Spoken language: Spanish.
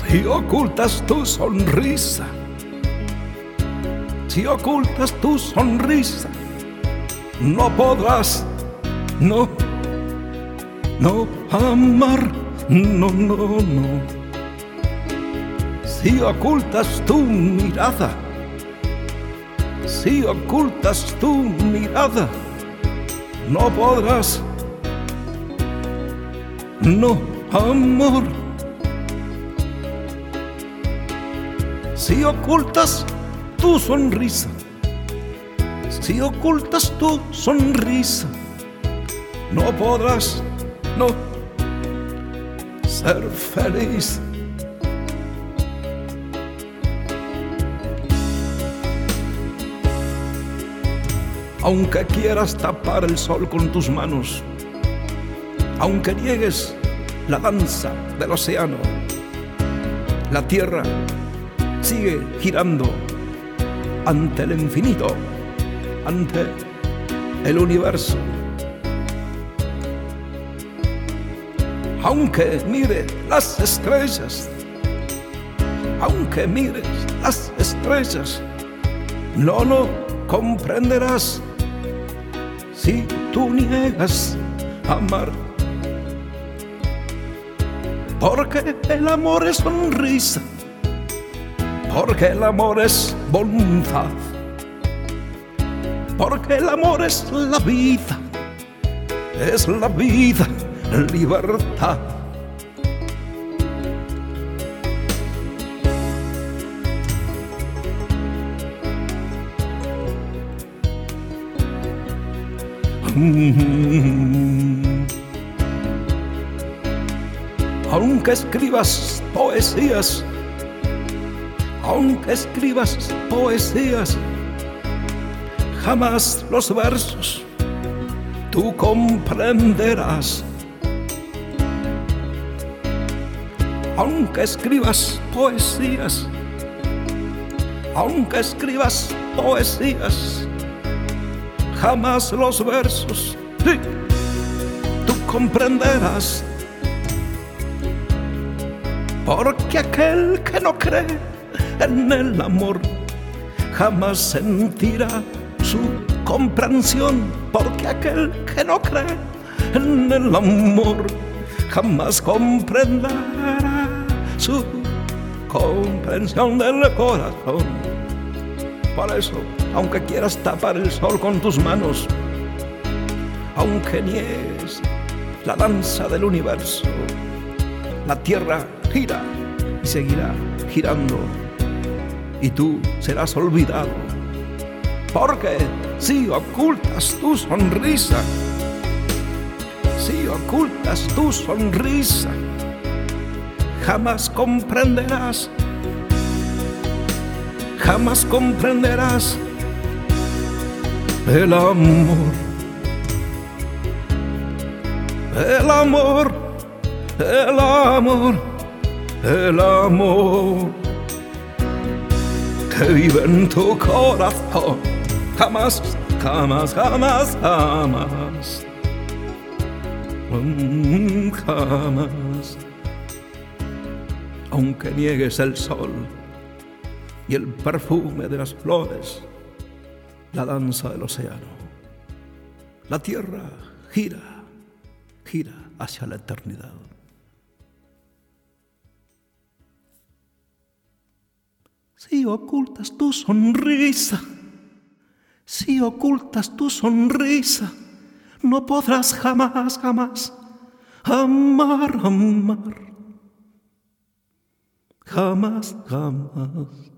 Si ocultas tu sonrisa, si ocultas tu sonrisa, no podrás, no amar, no. Si ocultas tu mirada, si ocultas tu mirada, no podrás, no amor. Si ocultas tu sonrisa, si ocultas tu sonrisa, no podrás, no ser feliz. Aunque quieras tapar el sol con tus manos, aunque niegues la danza del océano, la tierra sigue girando ante el infinito, ante el universo. Aunque mires las estrellas, aunque mires las estrellas, no comprenderás si tú niegas amar. Porque el amor es sonrisa, porque el amor es voluntad, porque el amor es la vida, libertad. Aunque escribas poesías, aunque escribas poesías, jamás los versos tú comprenderás. Aunque escribas poesías, aunque escribas poesías, jamás los versos sí, tú comprenderás. Porque aquel que no cree en el amor jamás sentirá su comprensión. Porque aquel que no cree en el amor jamás comprenderá su comprensión del corazón. Por eso, aunque quieras tapar el sol con tus manos, aunque niegues la danza del universo, la tierra gira y seguirá girando, y tú serás olvidado. Porque si ocultas tu sonrisa, si ocultas tu sonrisa, jamás comprenderás, jamás comprenderás el amor, el amor, el amor, el amor que vive en tu corazón. Jamás, jamás, jamás, jamás, jamás. Aunque niegues el sol y el perfume de las flores, la danza del océano, la tierra gira, gira hacia la eternidad. Si ocultas tu sonrisa, si ocultas tu sonrisa, no podrás jamás, jamás amar, amar. Jamás, jamás.